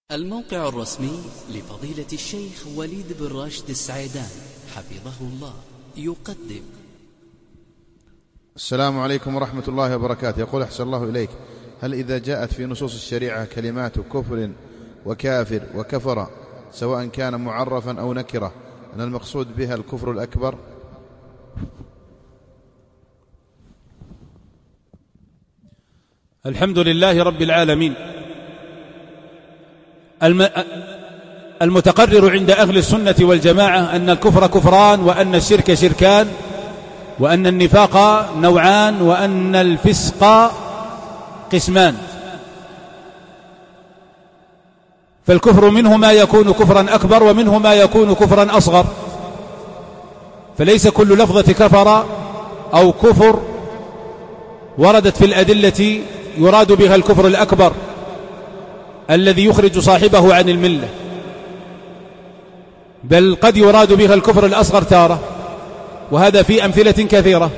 الموقع الرسمي لفضيلة الشيخ وليد بن راشد السعيدان حفظه الله يقدم. السلام عليكم ورحمة الله وبركاته. يقول أحسن الله إليك، هل إذا جاءت في نصوص الشريعة كلمات كفر وكافر وكفر سواء كان معرفا أو نكرة أن المقصود بها الكفر الأكبر؟ الحمد لله رب العالمين. المتقرر عند أهل السنة والجماعة أن الكفر كفران، وأن الشرك شركان، وأن النفاق نوعان، وأن الفسق قسمان. فالكفر منه ما يكون كفرا أكبر ومنه ما يكون كفرا أصغر، فليس كل لفظة كفر أو كفر وردت في الأدلة يراد بها الكفر الأكبر الذي يخرج صاحبه عن الملة، بل قد يراد بها الكفر الأصغر تارة، وهذا في أمثلة كثيرة.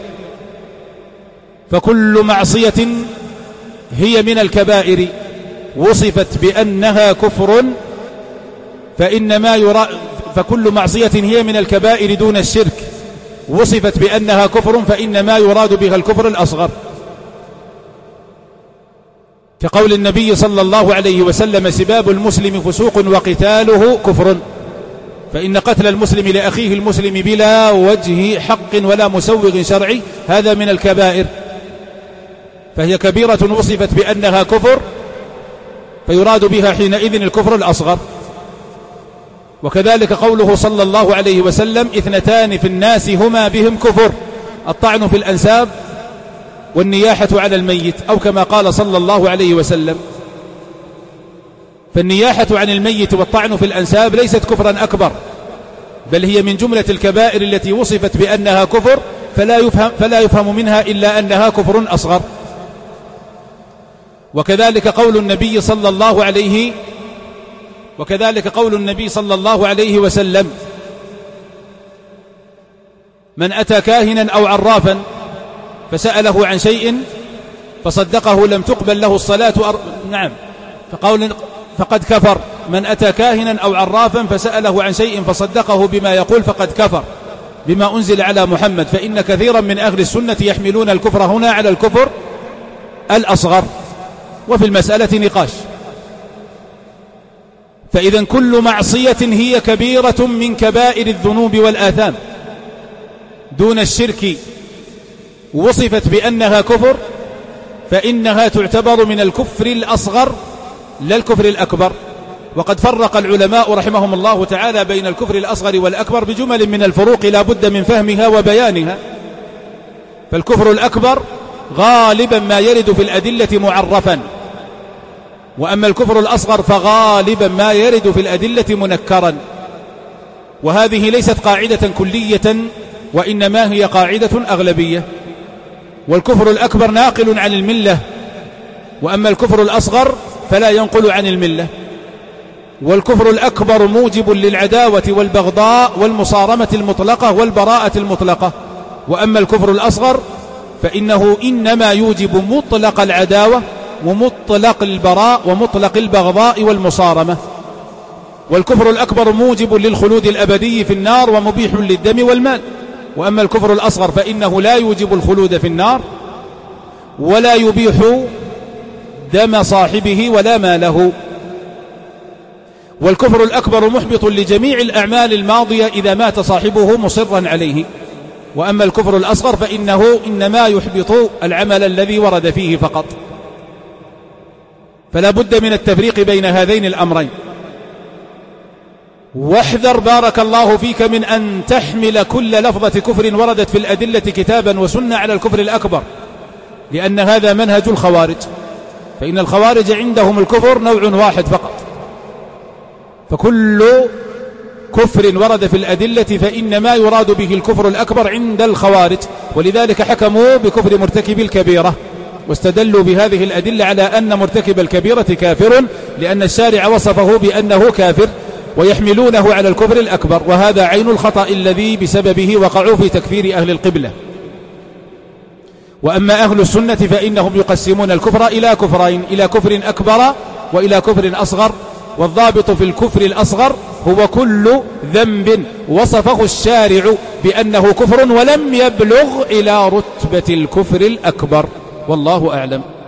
فكل معصية هي من الكبائر وصفت بأنها كفر فكل معصية هي من الكبائر دون الشرك وصفت بأنها كفر فإنما يراد بها الكفر الأصغر، كقول النبي صلى الله عليه وسلم: سباب المسلم فسوق وقتاله كفر، فإن قتل المسلم لأخيه المسلم بلا وجه حق ولا مسوغ شرعي هذا من الكبائر، فهي كبيرة وصفت بأنها كفر فيراد بها حينئذ الكفر الأصغر. وكذلك قوله صلى الله عليه وسلم: اثنتان في الناس هما بهم كفر، الطعن في الأنساب والنياحة على الميت، أو كما قال صلى الله عليه وسلم. فالنياحة عن الميت والطعن في الأنساب ليست كفرا أكبر، بل هي من جملة الكبائر التي وصفت بأنها كفر فلا يفهم منها إلا أنها كفر أصغر. وكذلك قول النبي صلى الله عليه وسلم: من أتى كاهنا أو عرافا فسأله عن شيء فصدقه لم تقبل له الصلاة فقد كفر. من أتى كاهنا أو عرافا فسأله عن شيء فصدقه بما يقول فقد كفر بما أنزل على محمد. فإن كثيرا من أهل السنة يحملون الكفر هنا على الكفر الأصغر، وفي المسألة نقاش. فإذا كل معصية هي كبيرة من كبائر الذنوب والآثام دون الشرك وصفت بأنها كفر فإنها تعتبر من الكفر الأصغر لا الكفر الأكبر. وقد فرق العلماء رحمهم الله تعالى بين الكفر الأصغر والأكبر بجمل من الفروق لا بد من فهمها وبيانها. فالكفر الأكبر غالبا ما يرد في الأدلة معرفا، وأما الكفر الأصغر فغالبا ما يرد في الأدلة منكرا، وهذه ليست قاعدة كلية وإنما هي قاعدة أغلبية. والكفر الأكبر ناقل عن الملة، وأما الكفر الأصغر فلا ينقل عن الملة. والكفر الأكبر موجب للعداوة والبغضاء والمصارمة المطلقة والبراءة المطلقة، وأما الكفر الأصغر فإنه إنما يوجب مطلق العداوة ومطلق البراء ومطلق البغضاء والمصارمة. والكفر الأكبر موجب للخلود الأبدي في النار ومبيح للدم والمال، وأما الكفر الأصغر فإنه لا يوجب الخلود في النار ولا يبيح دم صاحبه ولا ماله. والكفر الأكبر محبط لجميع الأعمال الماضية إذا مات صاحبه مصرا عليه، وأما الكفر الأصغر فإنه إنما يحبط العمل الذي ورد فيه فقط. فلا بد من التفريق بين هذين الأمرين. واحذر بارك الله فيك من أن تحمل كل لفظة كفر وردت في الأدلة كتابا وسنة على الكفر الأكبر، لأن هذا منهج الخوارج، فإن الخوارج عندهم الكفر نوع واحد فقط، فكل كفر ورد في الأدلة فإنما يراد به الكفر الأكبر عند الخوارج، ولذلك حكموا بكفر مرتكب الكبيرة واستدلوا بهذه الأدلة على أن مرتكب الكبيرة كافر، لأن الشارع وصفه بأنه كافر، ويحملونه على الكفر الأكبر، وهذا عين الخطأ الذي بسببه وقعوا في تكفير أهل القبلة. وأما أهل السنة فإنهم يقسمون الكفر إلى كفرين: إلى كفر أكبر وإلى كفر أصغر. والضابط في الكفر الأصغر هو كل ذنب وصفه الشارع بأنه كفر ولم يبلغ إلى رتبة الكفر الأكبر، والله أعلم.